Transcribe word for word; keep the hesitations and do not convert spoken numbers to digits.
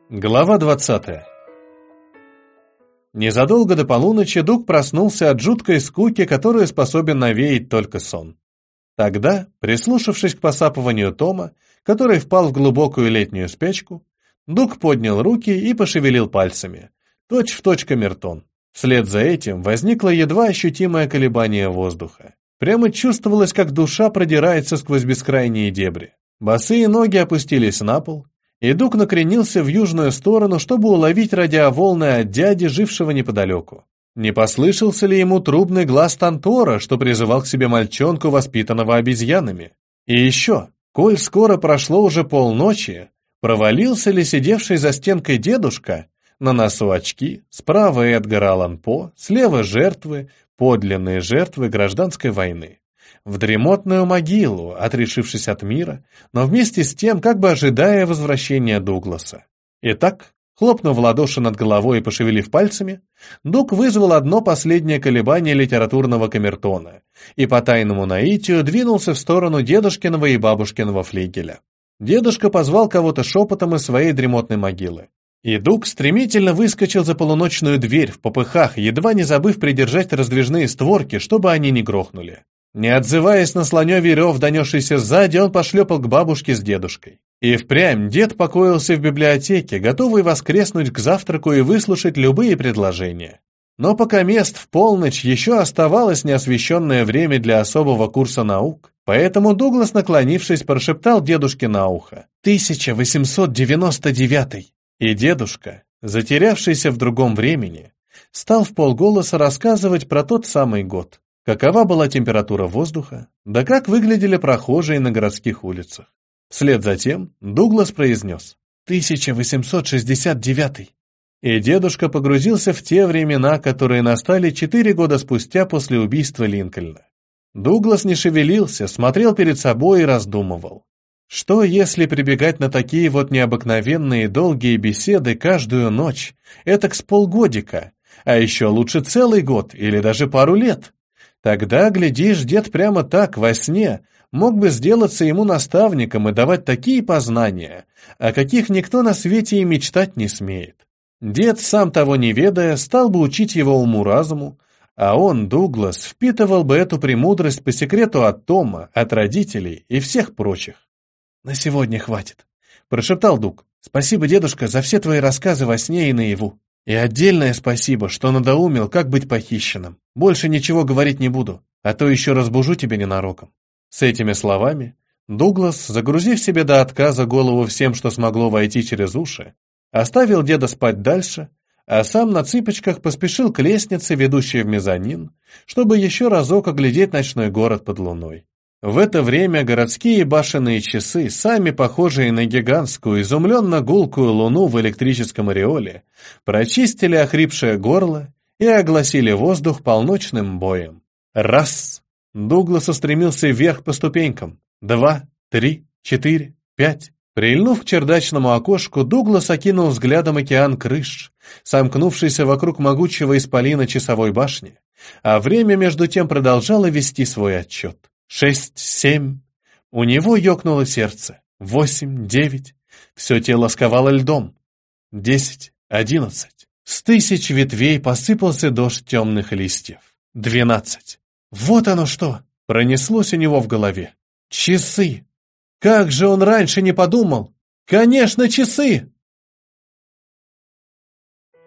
Глава двадцатая. Незадолго до полуночи Дуг проснулся от жуткой скуки, которую способен навеять только сон. Тогда, прислушавшись к посапыванию Тома, который впал в глубокую летнюю спячку, Дуг поднял руки и пошевелил пальцами, точь в точь камертон. Вслед за этим возникло едва ощутимое колебание воздуха. Прямо чувствовалось, как душа продирается сквозь бескрайние дебри. Босые ноги опустились на пол, и Дуг накренился в южную сторону, чтобы уловить радиоволны от дяди, жившего неподалеку. Не послышался ли ему трубный глаз Тантора, что призывал к себе мальчонку, воспитанного обезьянами? И еще, коль скоро прошло уже полночи, провалился ли сидевший за стенкой дедушка, на носу очки, справа Эдгар Аллан По, слева жертвы, подлинные жертвы гражданской войны, в дремотную могилу, отрешившись от мира, но вместе с тем как бы ожидая возвращения Дугласа. Итак, хлопнув в ладоши над головой и пошевелив пальцами, Дуг вызвал одно последнее колебание литературного камертона и по тайному наитию двинулся в сторону дедушкиного и бабушкиного флигеля. Дедушка позвал кого-то шепотом из своей дремотной могилы. И Дуг стремительно выскочил за полуночную дверь в попыхах, едва не забыв придержать раздвижные створки, чтобы они не грохнули. Не отзываясь на слонёвий рев, донесшийся сзади, он пошлепал к бабушке с дедушкой. И впрямь дед покоился в библиотеке, готовый воскреснуть к завтраку и выслушать любые предложения. Но пока мест в полночь еще оставалось неосвещенное время для особого курса наук, поэтому Дуглас, наклонившись, прошептал дедушке на ухо «тысяча восемьсот девяносто девятый». И дедушка, затерявшийся в другом времени, стал вполголоса рассказывать про тот самый год. Какова была температура воздуха, да как выглядели прохожие на городских улицах. Вслед за тем Дуглас произнес «тысяча восемьсот шестьдесят девятый». И дедушка погрузился в те времена, которые настали четыре года спустя после убийства Линкольна. Дуглас не шевелился, смотрел перед собой и раздумывал. Что, если прибегать на такие вот необыкновенные долгие беседы каждую ночь, этак с полгодика, а еще лучше целый год или даже пару лет? Тогда, глядишь, дед прямо так, во сне, мог бы сделаться ему наставником и давать такие познания, о каких никто на свете и мечтать не смеет. Дед, сам того не ведая, стал бы учить его уму-разуму, а он, Дуглас, впитывал бы эту премудрость по секрету от Тома, от родителей и всех прочих. «На сегодня хватит», — прошептал Дуг. «Спасибо, дедушка, за все твои рассказы во сне и наяву. И отдельное спасибо, что надоумил, как быть похищенным. Больше ничего говорить не буду, а то еще разбужу тебя ненароком». С этими словами Дуглас, загрузив себе до отказа голову всем, что смогло войти через уши, оставил деда спать дальше, а сам на цыпочках поспешил к лестнице, ведущей в мезонин, чтобы еще разок оглядеть ночной город под луной. В это время городские башенные часы, сами похожие на гигантскую, изумленно-гулкую луну в электрическом ореоле, прочистили охрипшее горло и огласили воздух полночным боем. Раз! Дуглас устремился вверх по ступенькам. Два, три, четыре, пять. Прильнув к чердачному окошку, Дуглас окинул взглядом океан крыш, сомкнувшийся вокруг могучего исполина часовой башни, а время между тем продолжало вести свой отчет. Шесть, семь. У него ёкнуло сердце. Восемь, девять. Все тело сковало льдом. Десять, одиннадцать. С тысяч ветвей посыпался дождь темных листьев. Двенадцать. Вот оно что! Пронеслось у него в голове. Часы! Как же он раньше не подумал? Конечно, часы!